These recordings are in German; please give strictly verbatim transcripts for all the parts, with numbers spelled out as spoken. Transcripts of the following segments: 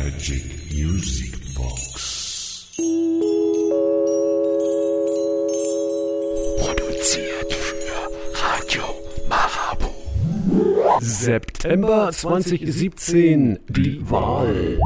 Magic Music Box. Produziert für Radio Marabu. September zwanzig siebzehn, die Wahl.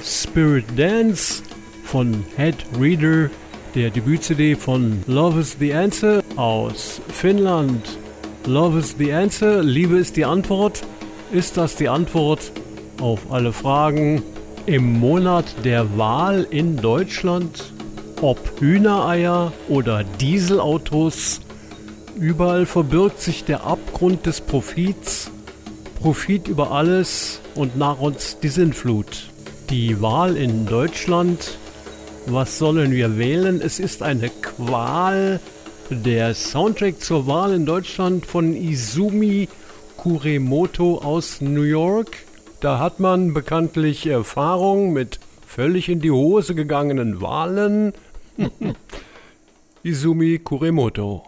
Spirit Dance von Head Reader, der Debüt-C D von Love is the Answer aus Finnland. Love is the Answer, Liebe ist die Antwort. Ist das die Antwort auf alle Fragen im Monat der Wahl in Deutschland? Ob Hühnereier oder Dieselautos, überall verbirgt sich der Abgrund des Profits. Profit über alles und nach uns die Sintflut. Die Wahl in Deutschland, was sollen wir wählen? Es ist eine Qual. Der Soundtrack zur Wahl in Deutschland von Izumi Kuremoto aus New York. Da hat man bekanntlich Erfahrung mit völlig in die Hose gegangenen Wahlen. Izumi Kuremoto.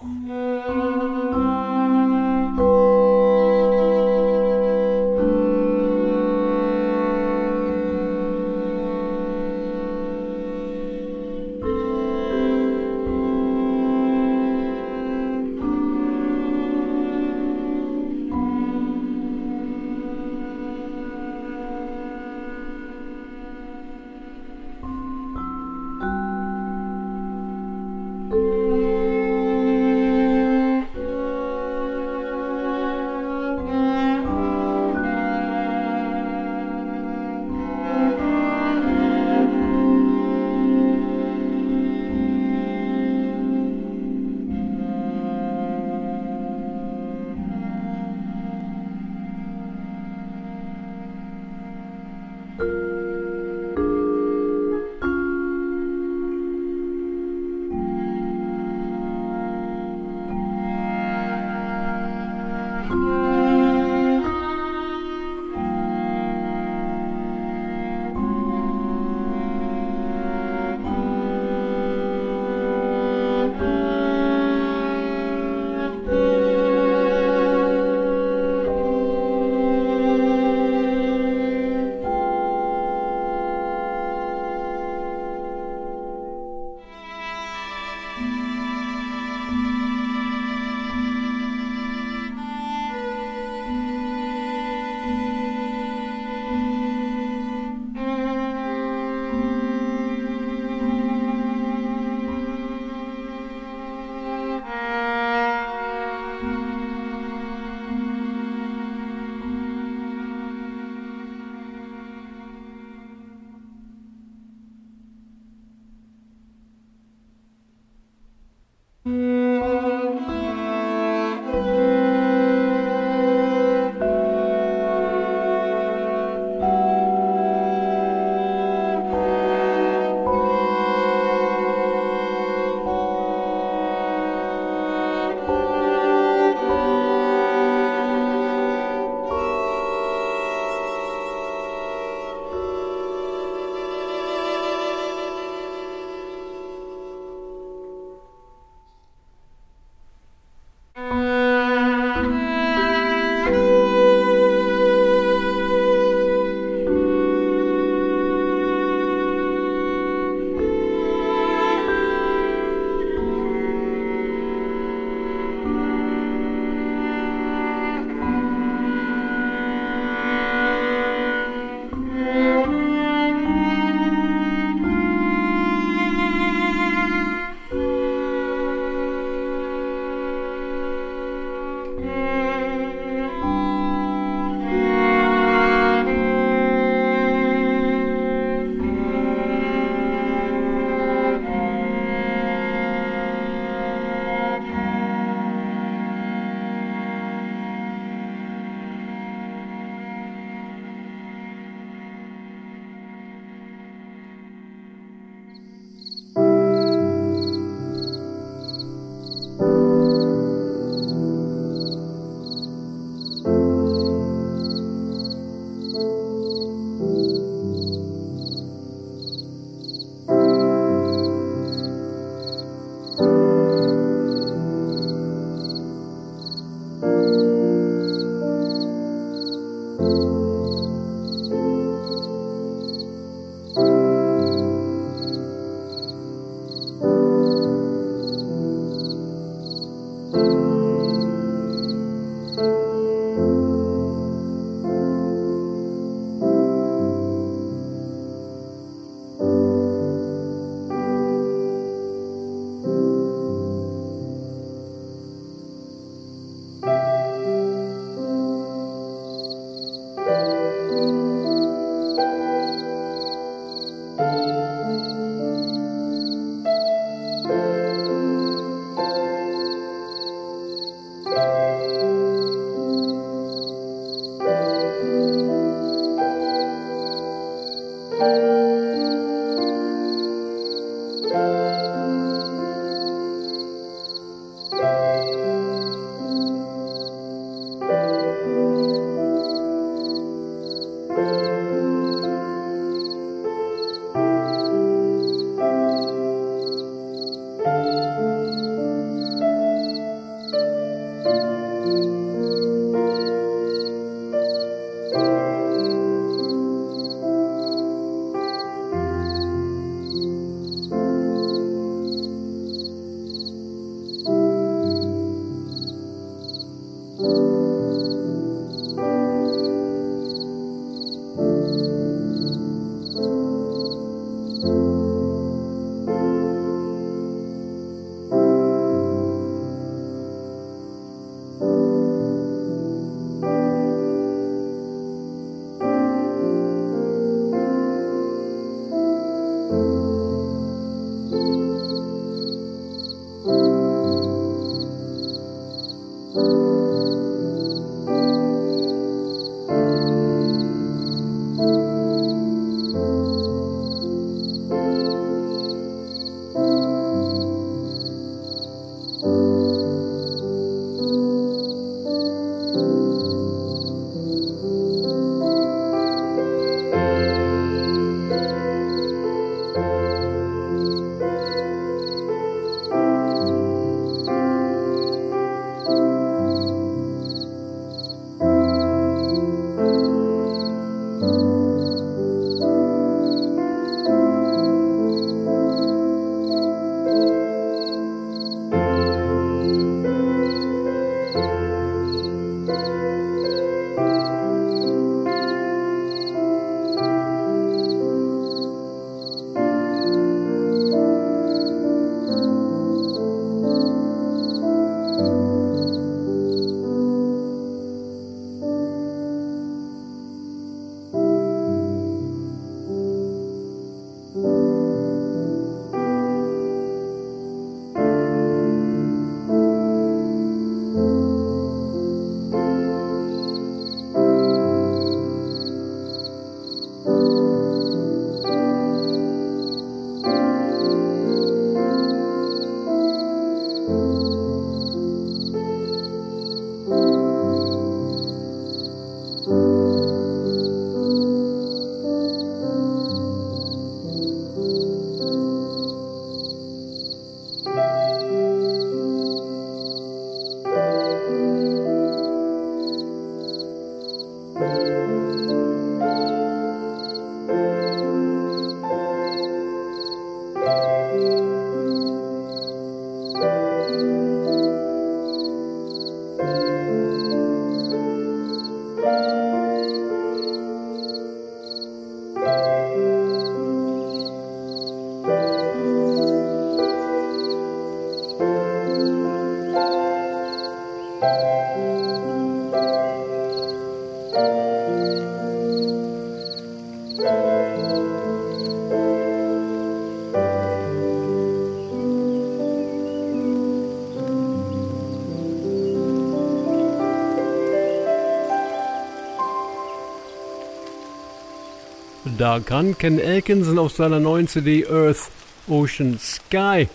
Da kann Ken Elkinson auf seiner neuen C D Earth, Ocean, Sky,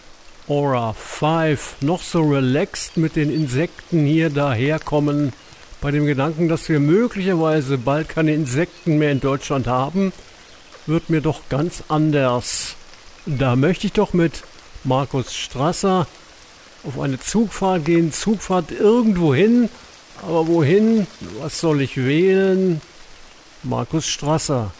Aura fünf noch so relaxed mit den Insekten hier daherkommen. Bei dem Gedanken, dass wir möglicherweise bald keine Insekten mehr in Deutschland haben, wird mir doch ganz anders. Da möchte ich doch mit Markus Strasser auf eine Zugfahrt gehen. Zugfahrt irgendwo hin. Aber wohin? Was soll ich wählen? Markus Strasser.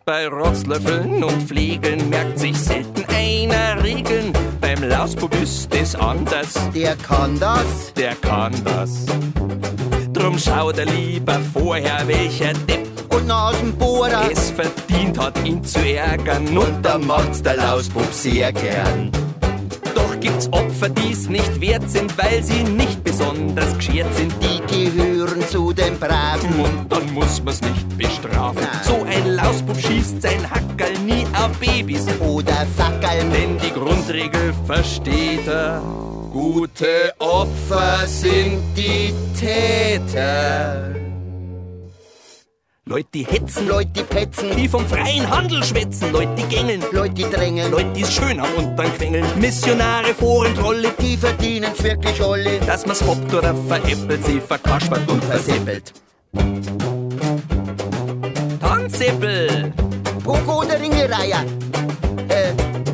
bei Rotzlöffeln und Fliegeln merkt sich selten einer Regeln. Beim Lausbub ist es anders. Der kann das. Der kann das. Drum schaut er lieber vorher, welcher Depp Und Nasenbohrer. es verdient hat, ihn zu ärgern. Und da macht's der Lausbub sehr gern. doch gibt's Opfer, die's nicht wert sind, weil sie nicht besonders geschert sind. Die gehören zu den Braven. Und dann muss man's nicht bestrafen. Nein. So ein Lausbub schießt sein Hackerl nie auf Babys. Oder Fackeln. Denn die Grundregel versteht er. Gute Opfer sind die Täter. Leute, die hetzen, Leute, die petzen. die vom freien Handel schwätzen. Leute, die gängeln, Leute, die drängen. Leute, die's schön haben und dann quengeln. Missionare, Forentrolle, Die verdienen's wirklich alle. dass man's hoppt oder veräppelt, sie verkaspert und verseppelt. Tanzsäppel, Pogo oder Ringereier. Äh,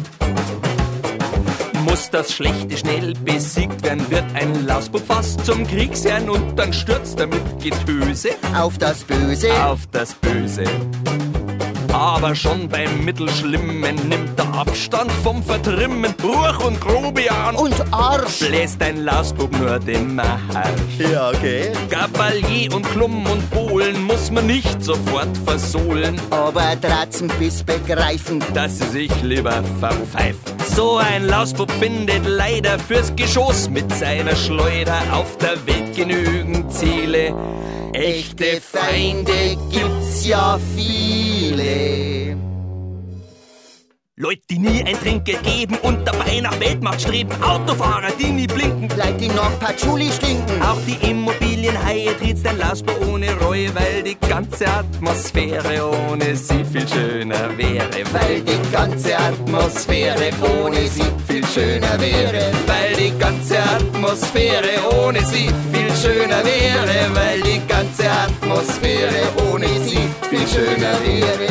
muss das Schlechte schnell besiegt werden, wird ein Lausbub fast zum Kriegsherrn und dann stürzt er mit Getöse auf das Böse. auf das Böse. Aber schon beim Mittelschlimmen nimmt er Abstand vom Vertrimmen. Bruch und Grobian Und Arsch. bläst ein Lausbub nur den Marsch. Ja, okay. Gabalier und Klum und Bohlen muss man nicht sofort versohlen, Aber Dratzen bis begreifen. dass sie sich lieber verpfeifen. So ein Lausbub findet leider fürs Geschoss mit seiner Schleuder auf der Welt genügend Ziele. Echte Feinde gibt's ja viele. Leute, die nie ein Trinkgeld geben und dabei nach Weltmacht streben. Autofahrer, die nie blinken. Leute, die noch Patchouli stinken. Auch die Immobilienhaie tritt's ein Lausbub ohne Reue, weil die ganze Atmosphäre ohne sie viel schöner wäre. Weil die ganze Atmosphäre ohne sie viel schöner wäre. Weil die ganze Atmosphäre ohne sie viel schöner wäre. Weil die ganze Atmosphäre ohne sie viel schöner wäre.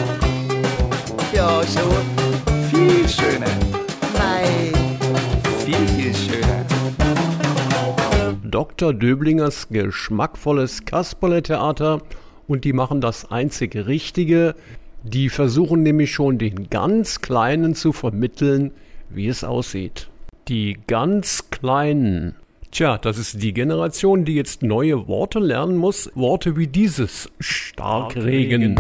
Ja, schon. Viel schöner. Nein. Viel, viel schöner. Doktor Döblingers geschmackvolles Kasperle-Theater und die machen das einzig Richtige. Die versuchen nämlich schon den ganz Kleinen zu vermitteln, wie es aussieht. Die ganz Kleinen. Tja, das ist die Generation, die jetzt neue Worte lernen muss. Worte wie dieses. Starkregen.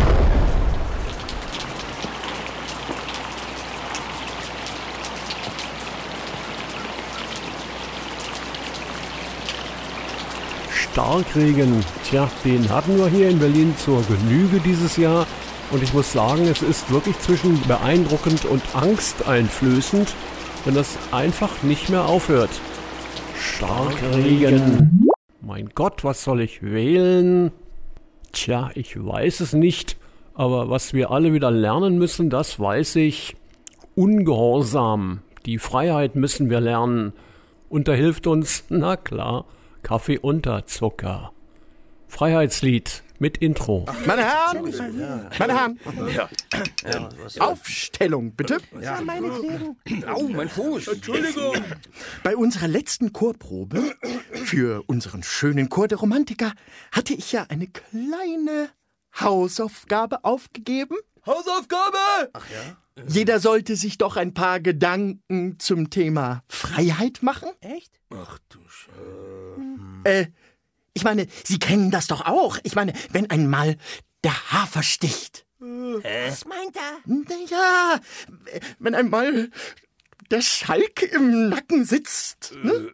Starkregen, tja, den hatten wir hier in Berlin zur Genüge dieses Jahr. Und ich muss sagen, es ist wirklich zwischen beeindruckend und angsteinflößend, wenn das einfach nicht mehr aufhört. Starkregen. Mein Gott, was soll ich wählen? Tja, ich weiß es nicht. Aber was wir alle wieder lernen müssen, das weiß ich. Ungehorsam. Die Freiheit müssen wir lernen. Und da hilft uns, na klar, Kaffee unter Zucker. Freiheitslied mit Intro. Meine Herren, meine Herren, Aufstellung bitte. Ja, meinetwegen. Au, mein Fuß. Entschuldigung. Bei unserer letzten Chorprobe für unseren schönen Chor der Romantiker hatte ich ja eine kleine Hausaufgabe aufgegeben. Hausaufgabe! Ach ja? Jeder sollte sich doch ein paar Gedanken zum Thema Freiheit machen. Echt? Ach du Scheiße. Äh, ich meine, Sie kennen das doch auch. Ich meine, wenn einmal der Hafer sticht. Was meint er? Ja, wenn einmal der Schalk im Nacken sitzt. Ne?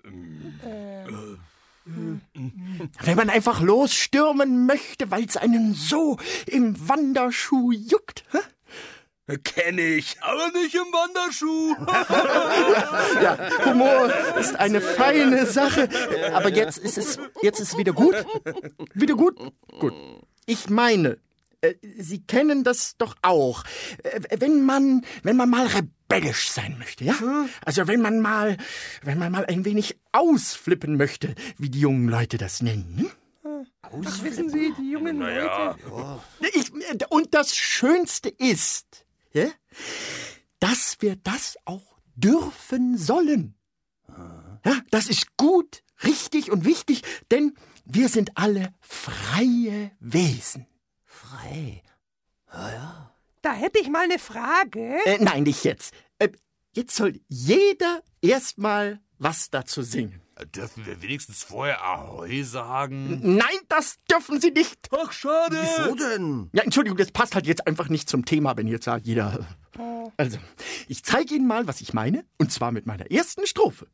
Wenn man einfach losstürmen möchte, weil es einen so im Wanderschuh juckt. Hä? Kenn ich, aber nicht im Wanderschuh. Ja, Humor ist eine feine Sache. Aber jetzt ist es, jetzt ist es wieder gut. Wieder gut? Gut. Ich meine, äh, Sie kennen das doch auch. Äh, wenn man, wenn man mal rebellisch sein möchte, ja? Also wenn man mal, wenn man mal ein wenig ausflippen möchte, wie die jungen Leute das nennen. Hm? Was wissen Sie, die jungen Leute? Ich, und das Schönste ist, ja, dass wir das auch dürfen sollen. Ja, das ist gut, richtig und wichtig, denn wir sind alle freie Wesen. Frei. Ja, ja. hätte ich mal eine Frage. Äh, nein, nicht jetzt. Äh, jetzt soll jeder erstmal was dazu singen. Dürfen wir wenigstens vorher Ahoi sagen? Nein, das dürfen Sie nicht. Ach, schade. Wieso denn? Ja, Entschuldigung, das passt halt jetzt einfach nicht zum Thema, wenn jetzt sagt jeder... Also, ich zeige Ihnen mal, was ich meine, und zwar mit meiner ersten Strophe.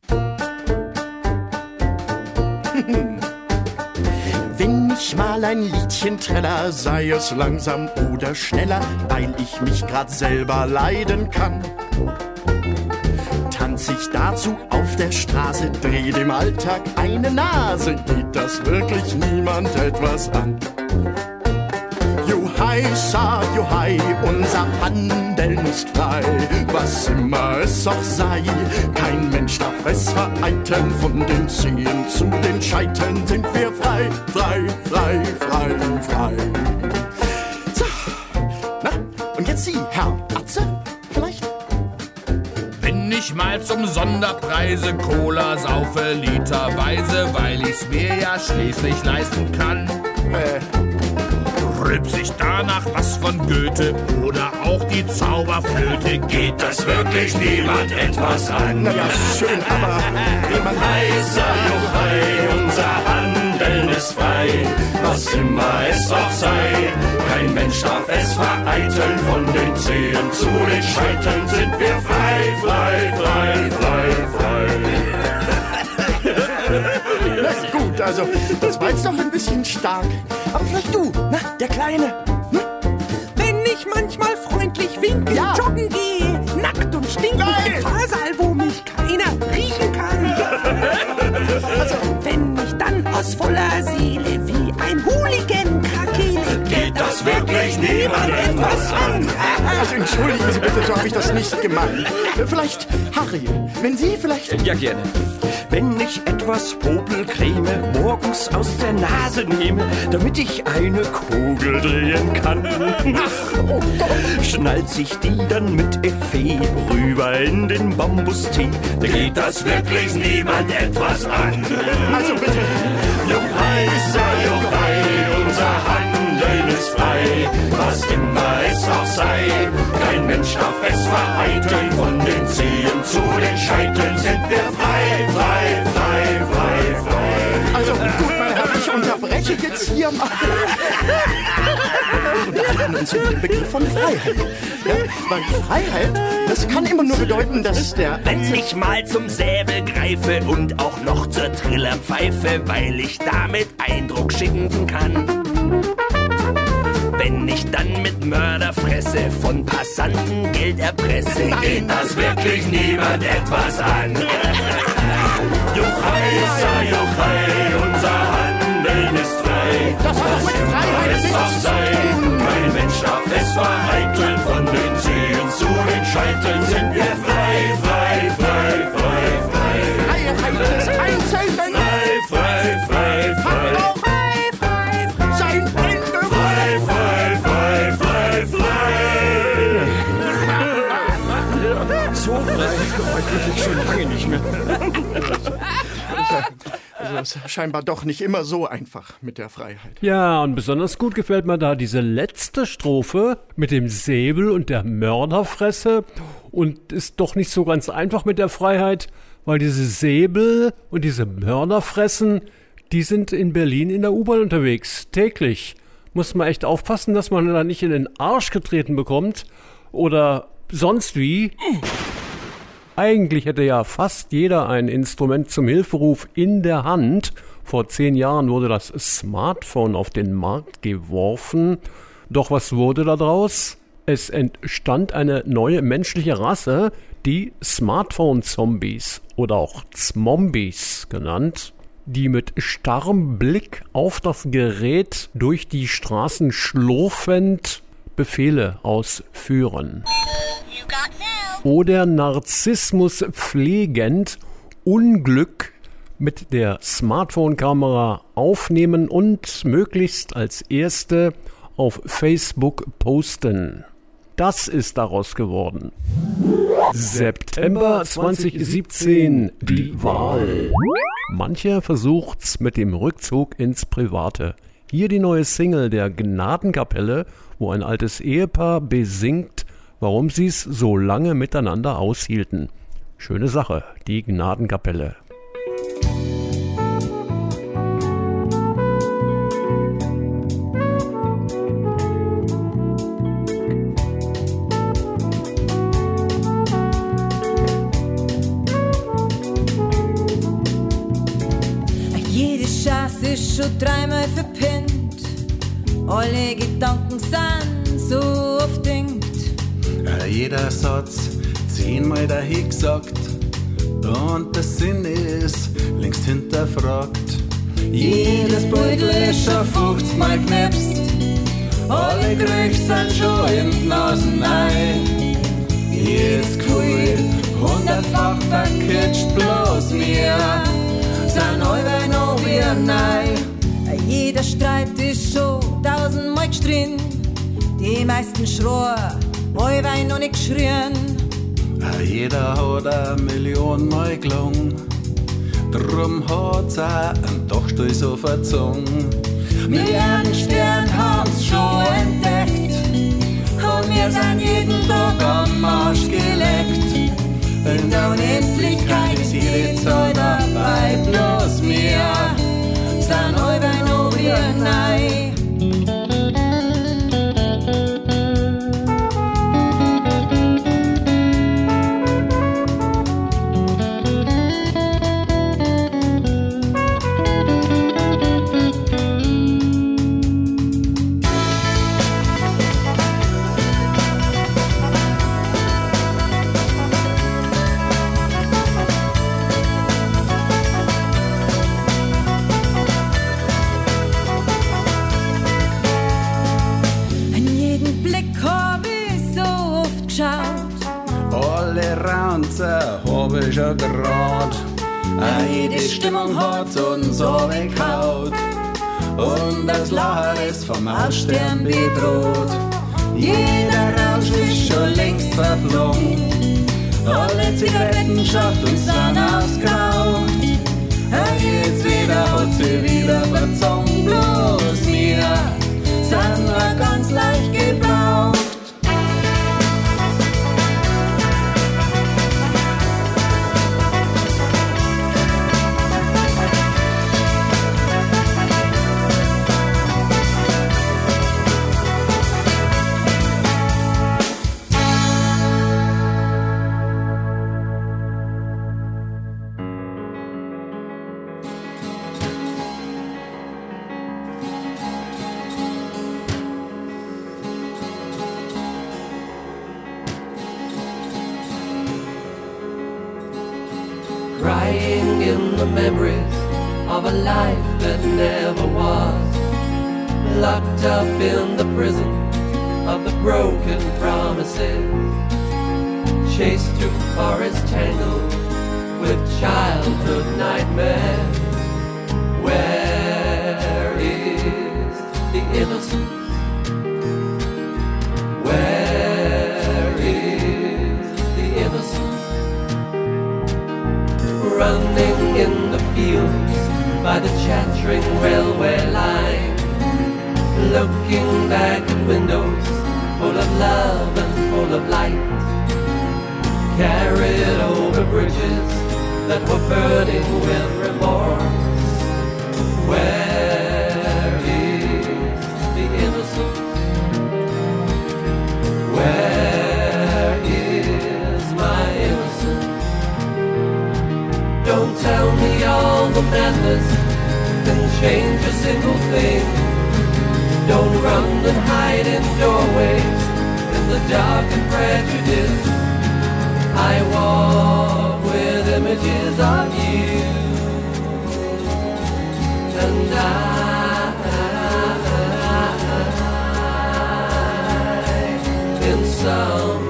Wenn ich mal ein Liedchen träller, sei es langsam oder schneller, weil ich mich grad selber leiden kann. Tanz ich dazu auf der Straße, dreh dem Alltag eine Nase, geht das wirklich niemand etwas an. Juhai, sa, juhai, unser Handeln ist frei, was immer es auch sei, kein Mensch darf es vereiteln, von den Zehen zu den Scheiteln sind wir frei, frei, frei, frei, frei. So, na, und jetzt Sie, Herr Atze, vielleicht? Wenn ich mal zum Sonderpreise Cola saufe, literweise, weil ich's mir ja schließlich leisten kann. Äh, Rülps ich danach was von Goethe oder auch die Zauberflöte, geht das wirklich niemand etwas an. naja, schön, aber wie man Heißer Juchai, unser Handeln ist frei, was immer es auch sei. Kein Mensch darf es vereiteln, von den Zehen zu den Scheiteln sind wir frei, frei, frei, frei, frei. Na gut, also, das war jetzt doch ein bisschen stark. Aber vielleicht du, na, der Kleine. Hm? Wenn ich manchmal freundlich winke, Ja. joggen gehe, nackt und stinkend Nein. im Fahrsaal, wo mich keiner riechen kann. Also, wenn ich dann aus voller Seele wie ein Hooligan krakele, geht das wirklich niemand etwas an. Also, entschuldigen Sie bitte, so habe ich das nicht gemeint. Äh, Vielleicht, Harry, wenn Sie vielleicht... Ja, gerne. Wenn ich etwas Popelcreme morgens aus der Nase nehme, damit ich eine Kugel drehen kann, schnallt sich die dann mit Effet rüber in den Bambustee. Da geht das wirklich niemand etwas an. Also bitte... Juchai, sei Juchai, unser Handeln ist frei, was immer es auch sei. Kein Mensch darf es vereiteln, von den Zehen zu den Scheiteln sind wir frei, frei, frei, frei, frei. Also gut, mein Herr, ich unterbreche jetzt hier mal. Unterhalten uns über den Begriff von Freiheit. Ja, weil Freiheit, das kann immer nur bedeuten, dass der... Wenn ich mal zum Säbel greife und auch noch zur Trillerpfeife, weil ich damit Eindruck schicken kann. Wenn ich dann mit Mörderfresse von Passanten Geld erpresse, geht das wirklich niemand etwas an. Juchai, sei Juchai, unser Handeln ist frei. Das hat doch mit Freiheit es auch nichts zu sei. tun. Kein Mensch darf es vereiteln, von den Zehen zu den Scheiteln sind wir frei, frei, frei, frei, frei. Freiheit des Einzelnen. Frei, frei, frei, frei. Auch Frei, frei, frei. sein Ende. Frei, frei, frei, frei, frei. So frei bin ich schon lange nicht mehr. Also es ist scheinbar doch nicht immer so einfach mit der Freiheit. Ja, und besonders gut gefällt mir da diese letzte Strophe mit dem Säbel und der Mörderfresse. Und ist doch nicht so ganz einfach mit der Freiheit, weil diese Säbel und diese Mörderfressen, die sind in Berlin in der U-Bahn unterwegs, täglich. Muss man echt aufpassen, dass man da nicht in den Arsch getreten bekommt oder sonst wie. Eigentlich hätte ja fast jeder ein Instrument zum Hilferuf in der Hand. Vor zehn Jahren wurde das Smartphone auf den Markt geworfen. Doch was wurde daraus? Es entstand eine neue menschliche Rasse, die Smartphone-Zombies oder auch Zmombies genannt, die mit starrem Blick auf das Gerät durch die Straßen schlurfend Befehle ausführen. Oder Narzissmus pflegend Unglück mit der Smartphone-Kamera aufnehmen und möglichst als erste auf Facebook posten. Das ist daraus geworden. September zwanzig siebzehn, die Wahl. Mancher versucht's mit dem Rückzug ins Private. Hier die neue Single der Gnadenkapelle, wo ein altes Ehepaar besingt, warum sie es so lange miteinander aushielten. Schöne Sache, die Gnadenkapelle. Jede Chance ist schon dreimal verpennt, alle Gedanken sind so oft denkt. Jeder Satz zehnmal dahin gesagt und der Sinn ist längst hinterfragt. Jedes Beutel ist schon fünfzigmal knipst, alle Gerüche sind schon hinten ausein. Jedes Gefühl hundertfach verkitscht, bloß wir sind alle noch wieder neu. Jeder Streit ist schon tausendmal gestritten, die meisten schreien, allweil noch nicht geschrien. Jeder hat eine Million Mal gelungen, drum hat's auch einen Dachstuhl so verzogen. Milliarden Sterne haben's schon entdeckt und wir sind jeden Tag am Arsch geleckt. In der Unendlichkeit ist jede Zahl dabei, bloß wir sind allweil noch wieder neu. Hab ich schon gerad. Jede Stimmung hat uns weggehaut und das Lachen ist vom Aussterben bedroht. Jeder Rausch ist schon längst verflogen, alle Zigaretten schafft uns dann ausgeraucht. Jetzt wieder hat sie wieder verzogen, bloß wir sind nur ganz leicht gebraucht. Crying in the memories of a life that never was, locked up in the prison of the broken promises, chased through forests tangled with childhood nightmares. Where is the innocence? Where is the innocence? Running in the fields by the chattering railway line, looking back at windows full of love and full of light, carried over bridges that were burning with remorse. Where is the innocence? Where is my innocence? Don't tell me all the madness can change a single thing. Don't run and hide in doorways in the dark and prejudice. I walk with images of you, and I, in summer.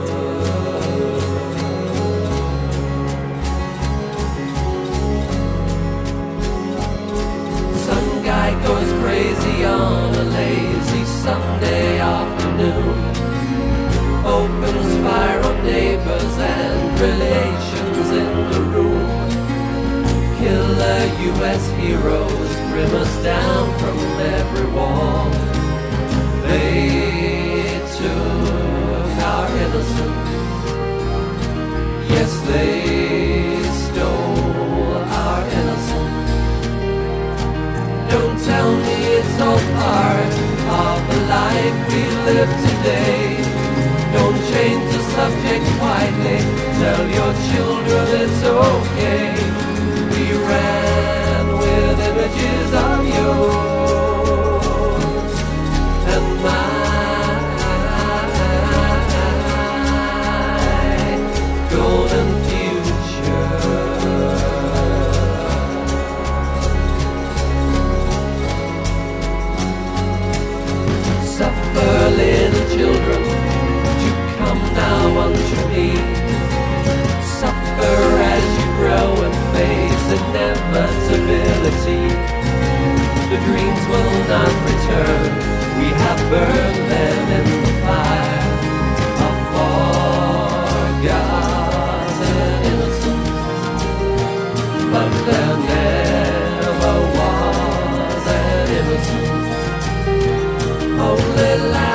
Some guy goes crazy on a lazy Sunday afternoon, opens fire on neighbors and relations in the room. Killer U S heroes grimace down from every wall. innocence. Yes, they stole our innocence. Don't tell me it's all part of the life we live today. Don't change the subject quietly. Tell your children it's okay. We ran with images of yours and mine. Golden future. Suffer, little children, to come now unto me. Suffer as you grow and face inevitability. The dreams will not return. We have burned them in the fire of forgotten innocence. But there never was an innocence. Only life.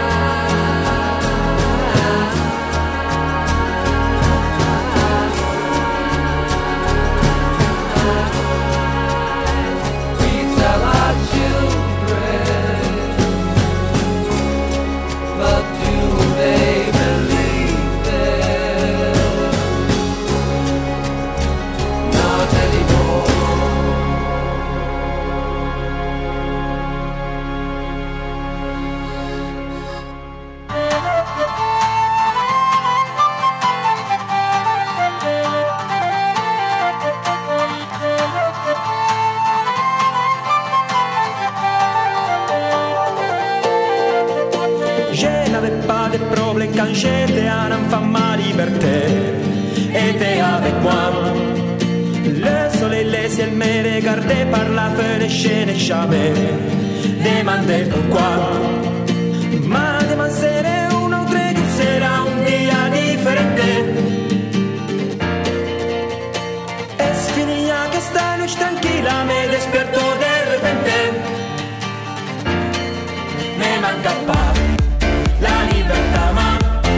Quand j'étais un enfant, ma liberté était avec moi. Le soleil, le ciel me regardait par la fenêtre, je n'ai jamais demandé pourquoi. Ma demande serait un autre jour, sera un dia differente. Es finía que esta noche tranquila me despertó de repente. Me manca pa' la libertà, ma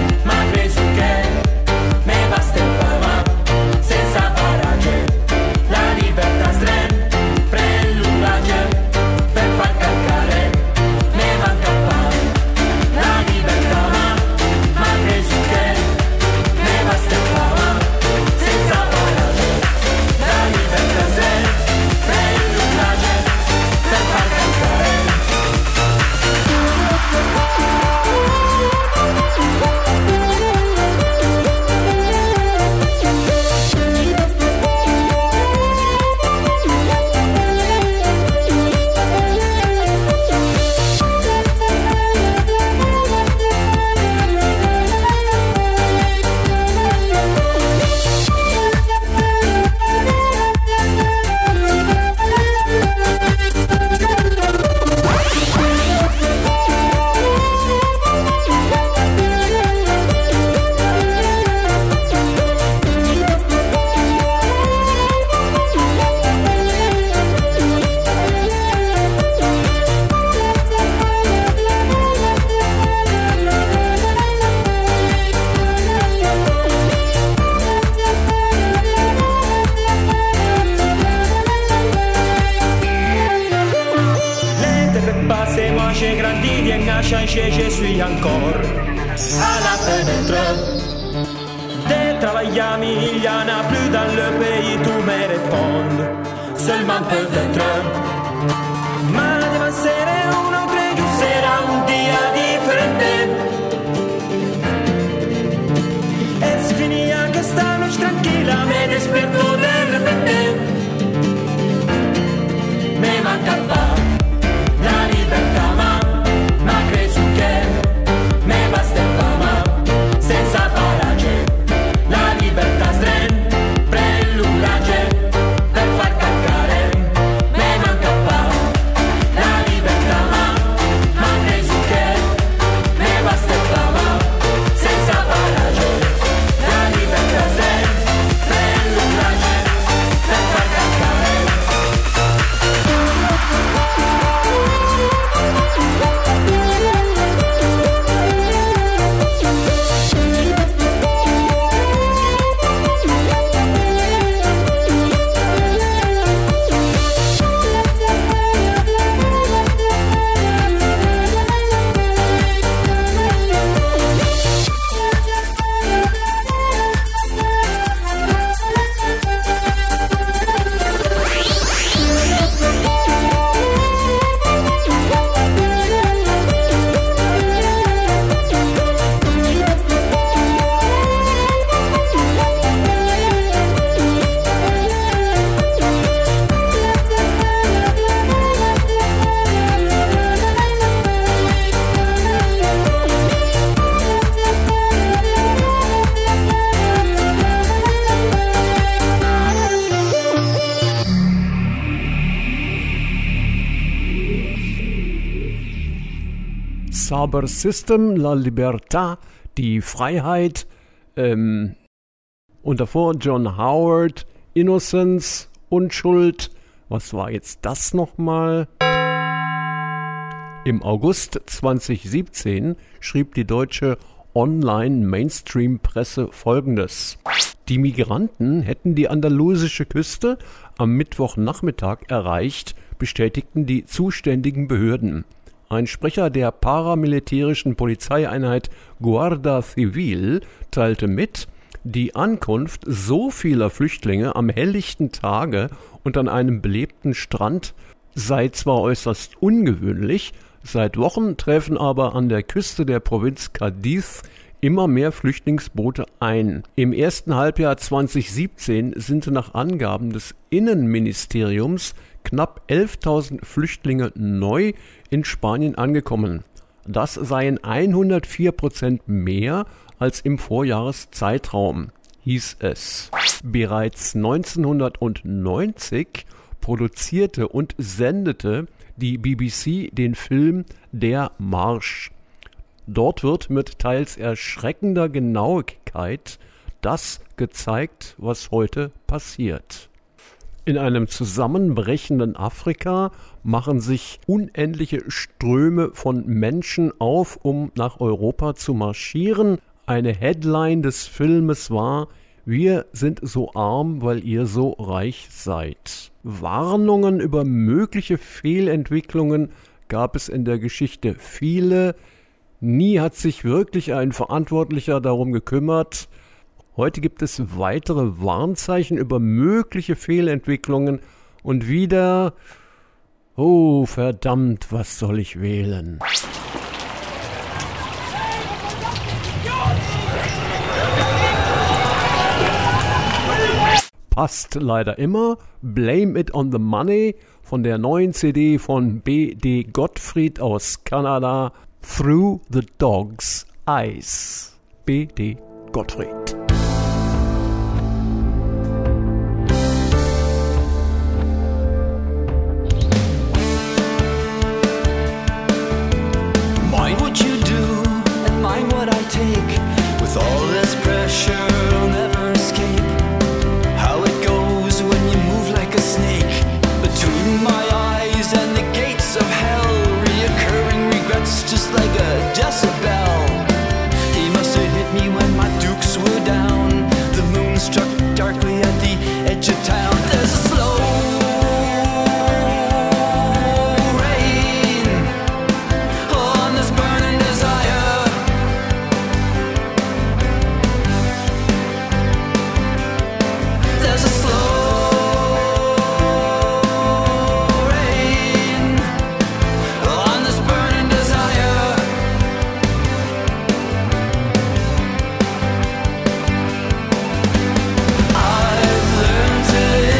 je suis encore à la fenêtre. Des travailleurs, il y en a plus dans le pays, tout me répond seulement peut-être. Ma demande serait un autre jour, sera un dia differente. Es finía que esta noche tranquila me despertó de repente. Me manca pa' la libertà, ma Senza paraggi, la libertà sempre Saber System, La Libertà, die Freiheit, ähm, und davor John Howard, Innocence, Unschuld. Was war jetzt das nochmal? Im August zweitausendsiebzehn schrieb die deutsche Online-Mainstream-Presse Folgendes. Die Migranten hätten die andalusische Küste am Mittwochnachmittag erreicht, bestätigten die zuständigen Behörden. Ein Sprecher der paramilitärischen Polizeieinheit Guardia Civil teilte mit, die Ankunft so vieler Flüchtlinge am helllichten Tage und an einem belebten Strand sei zwar äußerst ungewöhnlich, seit Wochen treffen aber an der Küste der Provinz Cádiz immer mehr Flüchtlingsboote ein. Im ersten Halbjahr zweitausendsiebzehn sind nach Angaben des Innenministeriums knapp elftausend Flüchtlinge neu in Spanien angekommen. Das seien hundertvier Prozent mehr als im Vorjahreszeitraum, hieß es. Bereits neunzehnhundertneunzig produzierte und sendete die B B C den Film Der Marsch. Dort wird mit teils erschreckender Genauigkeit das gezeigt, was heute passiert. In einem zusammenbrechenden Afrika machen sich unendliche Ströme von Menschen auf, um nach Europa zu marschieren. Eine Headline des Filmes war: Wir sind so arm, weil ihr so reich seid. Warnungen über mögliche Fehlentwicklungen gab es in der Geschichte viele. Nie hat sich wirklich ein Verantwortlicher darum gekümmert. Heute gibt es weitere Warnzeichen über mögliche Fehlentwicklungen und wieder, oh verdammt, was soll ich wählen? Passt leider immer. Blame It on the Money von der neuen C D von B D Gottfried aus Kanada. Through the Dog's Eyes. B D Gottfried. Mind what you do and mind what I take. With all this pressure I'll never escape. How it goes when you move like a snake between my eyes and the gates of hell. Reoccurring regrets just like a decibel. He must have hit me when my dukes were down. The moon struck darkly at the edge of town. There's a slow rain on this burning desire. There's a slow rain on this burning desire. I've learned to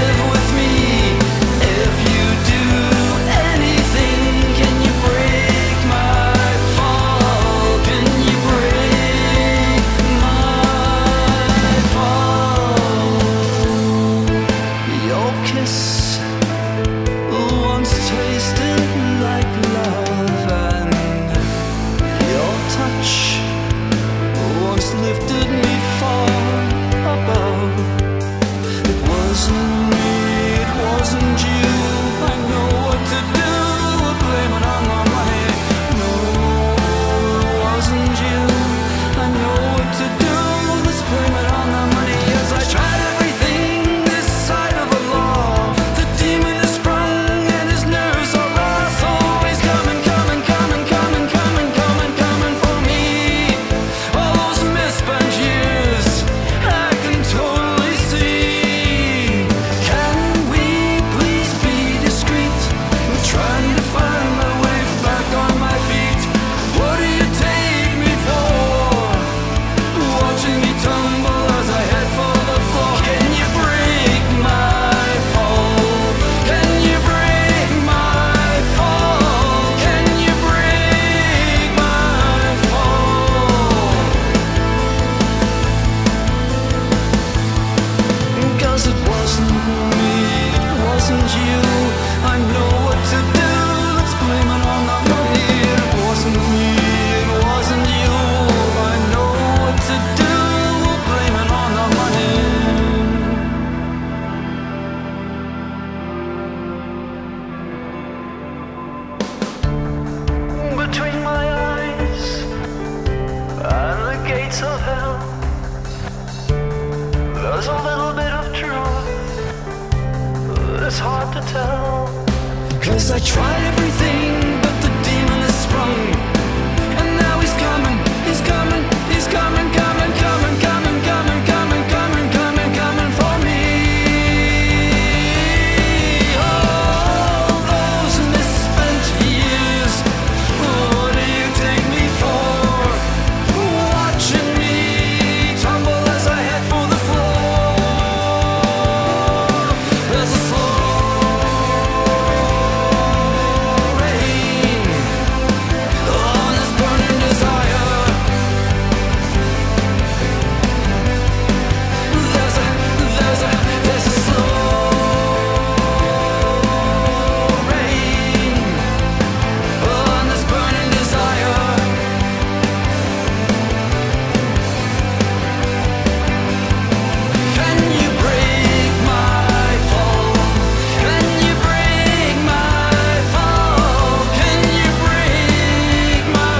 There's a little bit of truth, it's hard to tell. Cause I tried everything, but the demon is sprung. And now he's coming, he's coming, he's coming, coming, coming, coming, coming, coming, coming, coming, coming for me. All those misspent years, what do you take me for? Watching me tumble as I head for the floor. There's a slow rain on this burning desire. There's a, there's a, there's a slow rain on this burning desire. Can you break my fall? Can you break my fall? Can you break my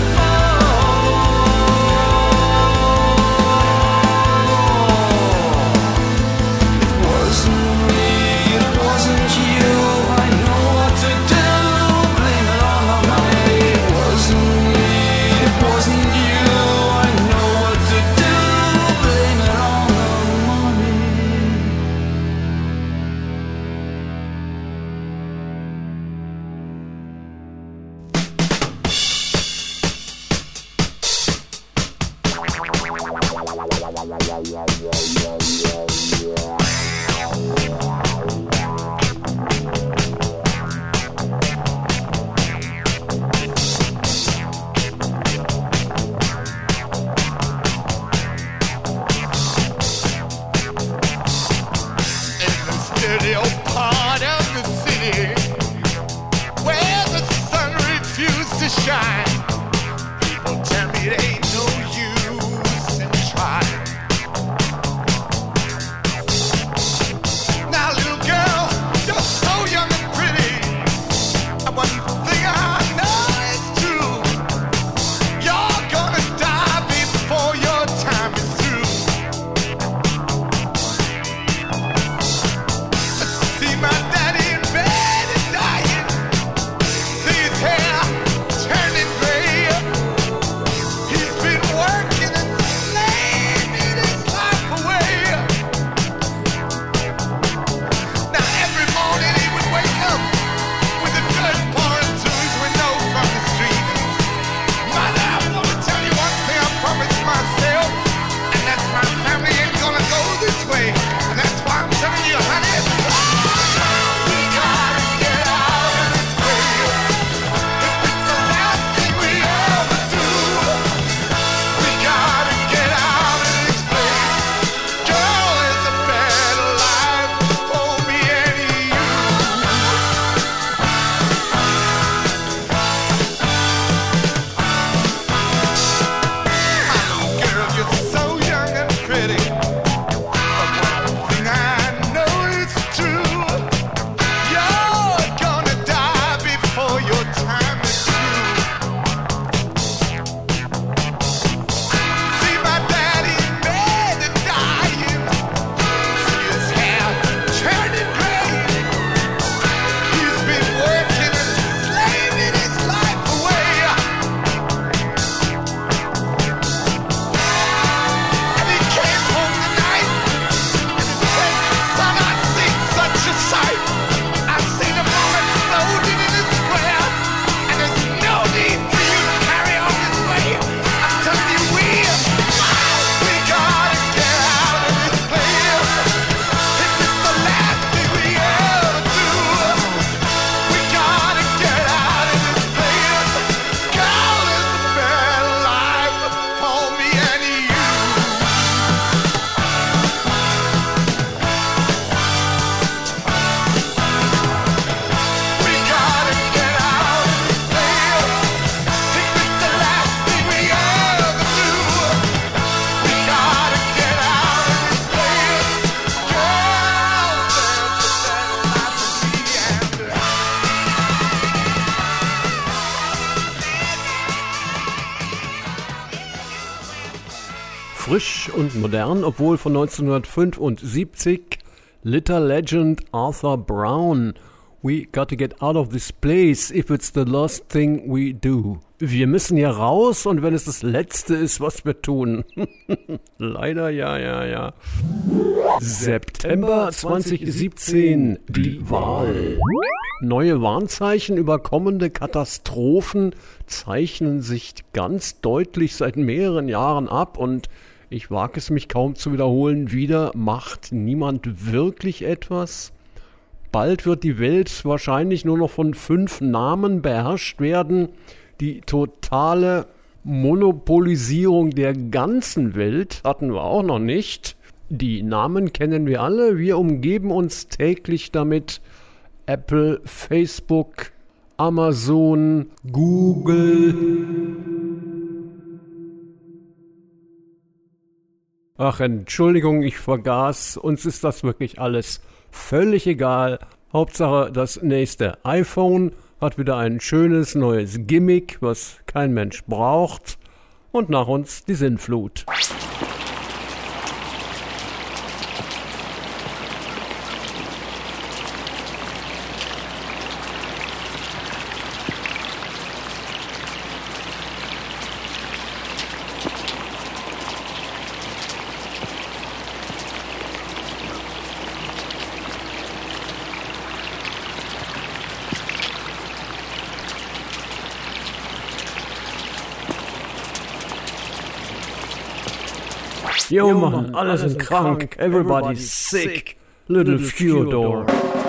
fall? It wasn't me, it wasn't you. I know what to do. Blame it on the money. It wasn't me, it wasn't you. I know what to do. Blame it on the money. Stereo part of the city where the sun refused to shine. People tell me it ain't no use in trying. Now, little girl, you're so young and pretty. And one thing I know is true. You're gonna die before your time is through. See my daddy in bed and dying. See his hair turning gray. He's frisch und modern, obwohl von neunzehnhundertfünfundsiebzig. Little Legend Arthur Brown. We got to get out of this place if it's the last thing we do. Wir müssen hier raus und wenn es das Letzte ist, was wir tun. Leider, ja, ja, ja. September zweitausendsiebzehn, die Wahl. Neue Warnzeichen über kommende Katastrophen zeichnen sich ganz deutlich seit mehreren Jahren ab und ich wage es mich kaum zu wiederholen, wieder macht niemand wirklich etwas. Bald wird die Welt wahrscheinlich nur noch von fünf Namen beherrscht werden. Die totale Monopolisierung der ganzen Welt hatten wir auch noch nicht. Die Namen kennen wir alle, wir umgeben uns täglich damit. Apple, Facebook, Amazon, Google. Ach, Entschuldigung, ich vergaß, uns ist das wirklich alles völlig egal. Hauptsache, das nächste iPhone hat wieder ein schönes neues Gimmick, was kein Mensch braucht. Und nach uns die Sinnflut. Yo, man, alle sind krank, everybody's sick, little Fyodor.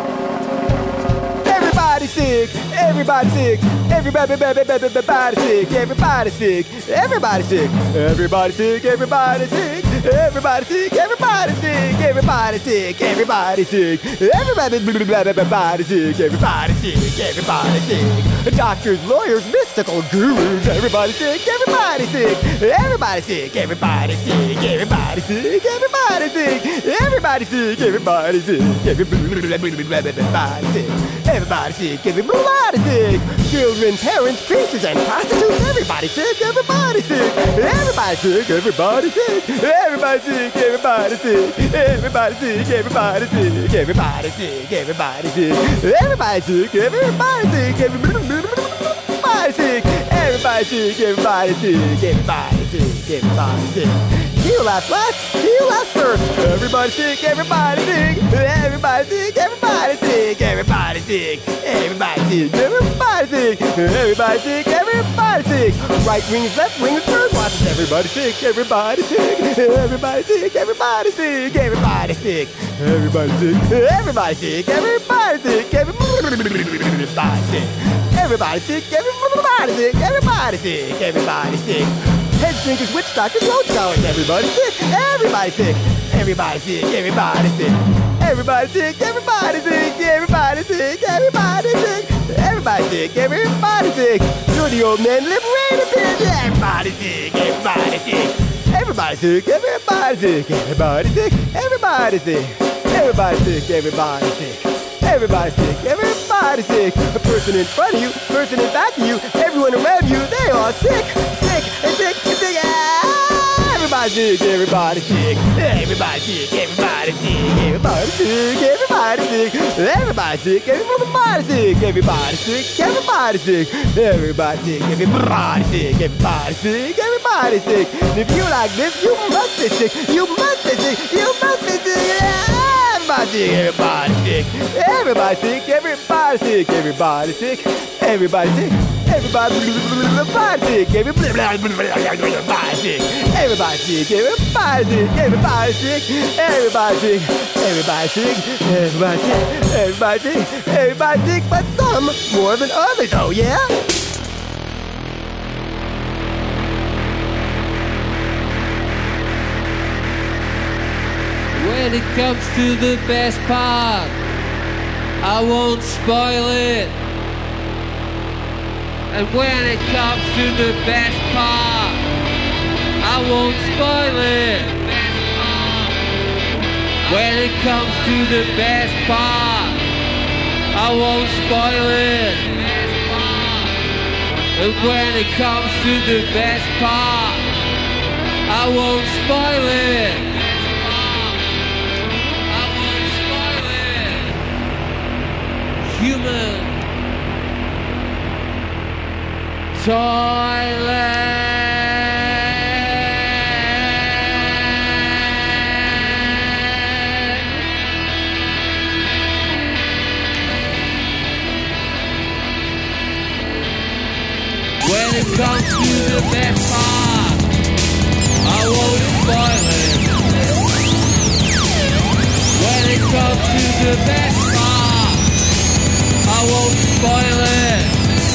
Everybody's sick, everybody's sick, everybody, everybody sick, everybody's sick, everybody's sick, everybody's sick, everybody's sick, everybody's sick, everybody's sick, everybody's sick, everybody's sick, everybody, everybody's sick, everybody's sick, everybody's sick, doctors, lawyers, mystical gurus, everybody's sick, everybody's sick, everybody's sick, everybody's sick, everybody's sick, everybody's sick, everybody's sick, everybody's sick, everybody's sick, everybody's sick, everybody's sick, children, parents, preachers, and prostitutes, everybody's sick, everybody's sick, everybody's sick, everybody's sick, everybody's sick, everybody's sick, everybody's sick, everybody's sick, everybody's sick, everybody's sick, everybody's sick, everybody's sick, everybody's sick, everybody's sick, everybody's sick, everybody's sick, everybody's sick. You last last, you last first. Everybody's sick, everybody's sick, everybody's sick, everybody's sick, everybody's sick, everybody's sick, everybody's sick, everybody's sick, everybody's sick. Right wings, left wings, bird watches. Everybody's sick, everybody's sick, everybody's sick, everybody's sick, everybody's sick, everybody's sick, everybody's sick, everybody's sick, everybody's sick, everybody's sick, everybody's sick, everybody's sick, everybody's sick. Head drinkers, witch doctors, road scholars. Everybody's sick, everybody's sick, everybody's sick, everybody's sick, everybody's sick, everybody's sick, everybody's sick, everybody's sick, everybody's sick, everybody's sick. You're the old man liberated bitch. Everybody's sick, everybody's sick, everybody's sick, everybody's sick, everybody's sick, everybody's sick, everybody's sick, everybody's sick. Everybody's sick, everybody's sick. The person in front of you, person in back of you, everyone around you, they are sick, sick, and sick, and sick. Ah, everybody's sick, everybody's sick. Everybody's sick, everybody's sick. Everybody's sick, everybody's sick. Everybody's sick, everybody's sick. Everybody's sick, everybody's sick. Everybody's sick, everybody's sick. Everybody's sick, everybody's sick. And if you like this, you must be sick. You must be sick. You must be sick. Everybody's sick, everybody's sick, everybody's sick, everybody's sick, everybody's sick, everybody's sick, everybody's sick, everybody's sick, everybody's sick, everybody's sick, everybody's sick, everybody's sick, everybody's sick, everybody's sick, everybody's sick, everybody's sick, but some more than others, oh yeah? When it comes to the best part, I won't spoil it. And when it comes to the best part, I won't spoil it. When it comes to the best part, I won't spoil it. And when it comes to the best part, I won't spoil it. I won't spoil it. Human toilet. When it comes to the best part, I won't spoil it. When it comes to the best part, I won't spoil it.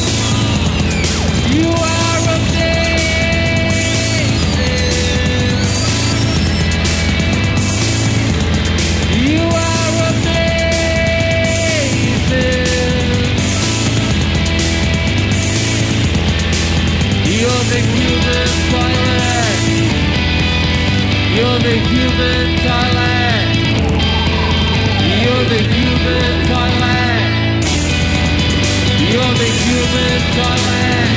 You are amazing. You are amazing. You're the human toilet. You're the human toilet. You're the human toilet. You're the human toilet.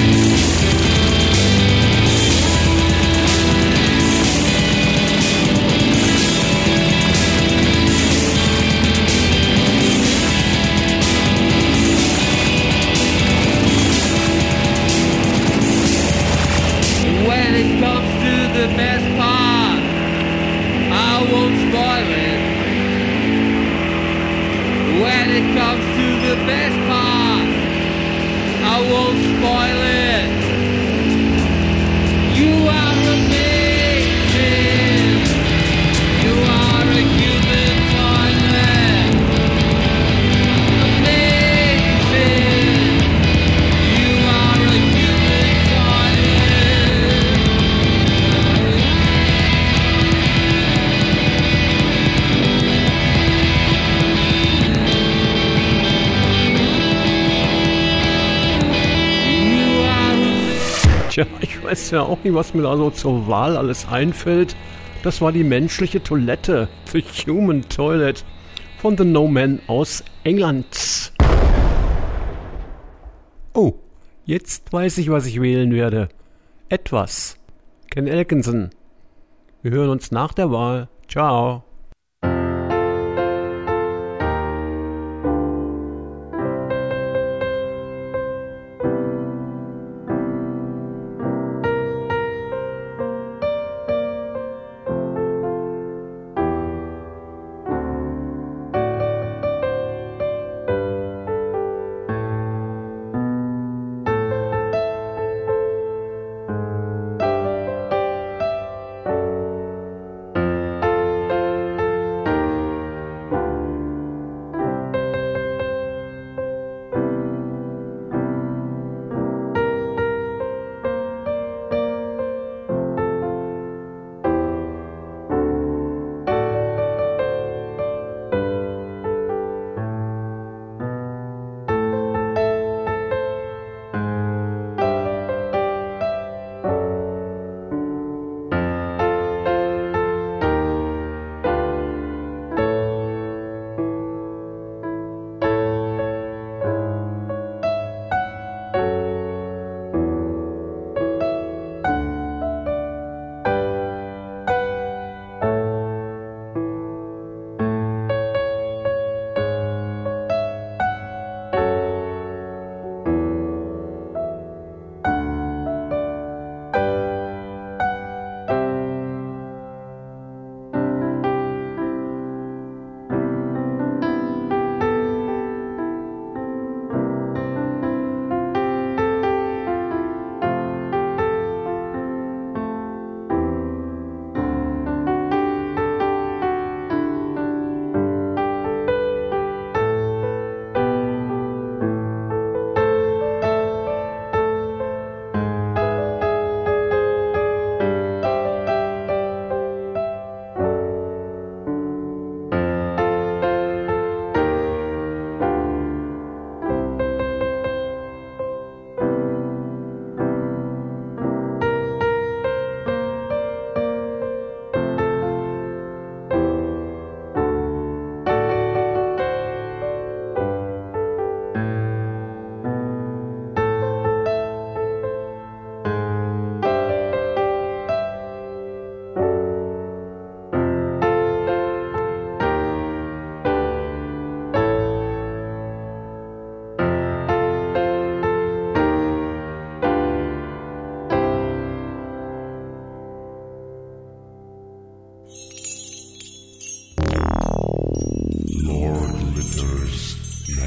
When it comes to the best part, I won't spoil it. When it comes to the best part, I won't spoil it. You are amazing. You are a human toilet. Amazing. You are a human Tja, ich weiß ja auch nicht, was mir da so zur Wahl alles einfällt. Das war die menschliche Toilette, The Human Toilet, von The No Man aus England. Oh, jetzt weiß ich, was ich wählen werde. Etwas. Ken Elkinson. Wir hören uns nach der Wahl. Ciao.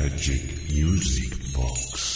Magic Music Box.